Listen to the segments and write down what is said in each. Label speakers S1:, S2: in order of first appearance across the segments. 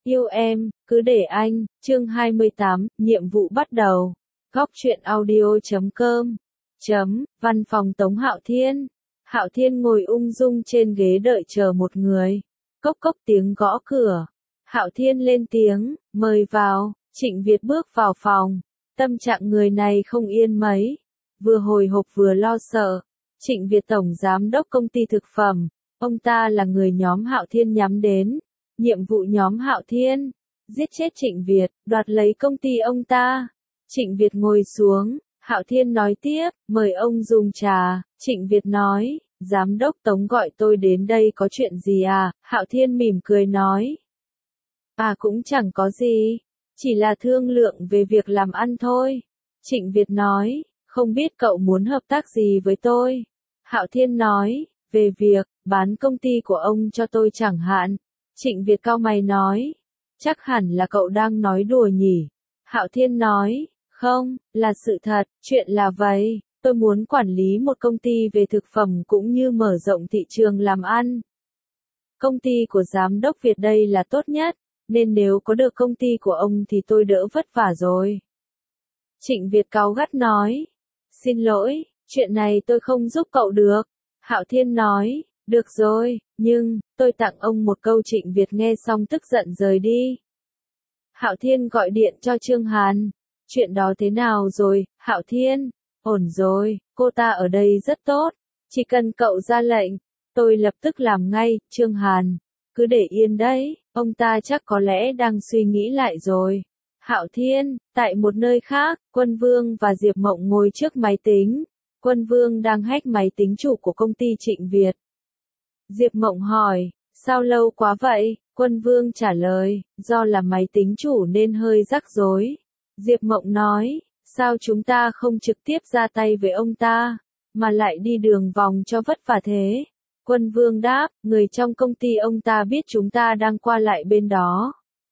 S1: Yêu em, cứ để anh, chương 28, nhiệm vụ bắt đầu. Góc truyện audio.com. Văn phòng Tống Hạo Thiên. Hạo Thiên ngồi ung dung trên ghế đợi chờ một người. Cốc cốc tiếng gõ cửa. Hạo Thiên lên tiếng, mời vào. Trịnh Việt bước vào phòng. Tâm trạng người này không yên mấy. Vừa hồi hộp vừa lo sợ. Trịnh Việt tổng giám đốc công ty thực phẩm. Ông ta là người nhóm Hạo Thiên nhắm đến. Nhiệm vụ nhóm Hạo Thiên, giết chết Trịnh Việt, đoạt lấy công ty ông ta. Trịnh Việt ngồi xuống, Hạo Thiên nói tiếp, mời ông dùng trà. Trịnh Việt nói, giám đốc Tống gọi tôi đến đây có chuyện gì à? Hạo Thiên mỉm cười nói, cũng chẳng có gì, chỉ là thương lượng về việc làm ăn thôi. Trịnh Việt nói, không biết cậu muốn hợp tác gì với tôi? Hạo Thiên nói, về việc bán công ty của ông cho tôi chẳng hạn. Trịnh Việt cau mày nói, chắc hẳn là cậu đang nói đùa nhỉ. Hạo Thiên nói, không, là sự thật, chuyện là vậy, tôi muốn quản lý một công ty về thực phẩm cũng như mở rộng thị trường làm ăn. Công ty của giám đốc Việt đây là tốt nhất, nên nếu có được công ty của ông thì tôi đỡ vất vả rồi. Trịnh Việt cáu gắt nói, xin lỗi, chuyện này tôi không giúp cậu được. Hạo Thiên nói, được rồi, nhưng, tôi tặng ông một câu. Trịnh Việt nghe xong tức giận rời đi. Hạo Thiên gọi điện cho Trương Hàn. Chuyện đó thế nào rồi, Hạo Thiên? Ổn rồi, cô ta ở đây rất tốt. Chỉ cần cậu ra lệnh, tôi lập tức làm ngay. Trương Hàn, cứ để yên đấy, ông ta chắc có lẽ đang suy nghĩ lại rồi. Hạo Thiên, tại một nơi khác, Quân Vương và Diệp Mộng ngồi trước máy tính. Quân Vương đang hack máy tính chủ của công ty Trịnh Việt. Diệp Mộng hỏi, sao lâu quá vậy? Quân Vương trả lời, do là máy tính chủ nên hơi rắc rối. Diệp Mộng nói, sao chúng ta không trực tiếp ra tay với ông ta, mà lại đi đường vòng cho vất vả thế? Quân Vương đáp, người trong công ty ông ta biết chúng ta đang qua lại bên đó.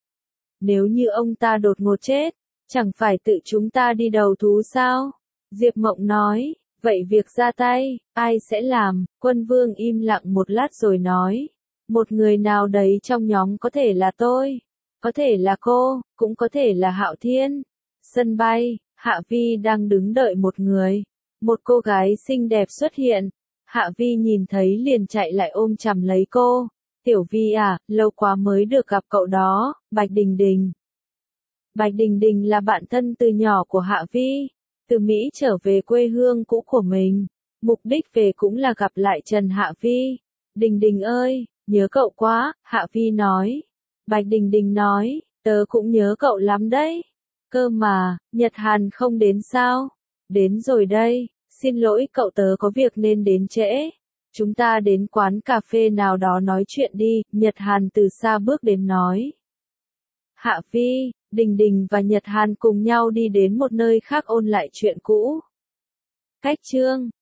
S1: Nếu như ông ta đột ngột chết, chẳng phải tự chúng ta đi đầu thú sao? Diệp Mộng nói, vậy việc ra tay, ai sẽ làm? Quân Vương im lặng một lát rồi nói, một người nào đấy trong nhóm, có thể là tôi, có thể là cô, cũng có thể là Hạo Thiên. Sân bay, Hạ Vi đang đứng đợi một người. Một cô gái xinh đẹp xuất hiện. Hạ Vi nhìn thấy liền chạy lại ôm chầm lấy cô. Tiểu Vi à, lâu quá mới được gặp cậu đó. Bạch Đình Đình. Bạch Đình Đình là bạn thân từ nhỏ của Hạ Vi. Từ Mỹ trở về quê hương cũ của mình. Mục đích về cũng là gặp lại Trần Hạ Vi. Đình Đình ơi, nhớ cậu quá, Hạ Vi nói. Bạch Đình Đình nói, tớ cũng nhớ cậu lắm đấy. Cơ mà, Nhật Hàn không đến sao? Đến rồi đây, xin lỗi cậu, tớ có việc nên đến trễ. Chúng ta đến quán cà phê nào đó nói chuyện đi. Nhật Hàn từ xa bước đến nói. Hạ Vi, Đình Đình và Nhật Hàn cùng nhau đi đến một nơi khác ôn lại chuyện cũ. Cách chương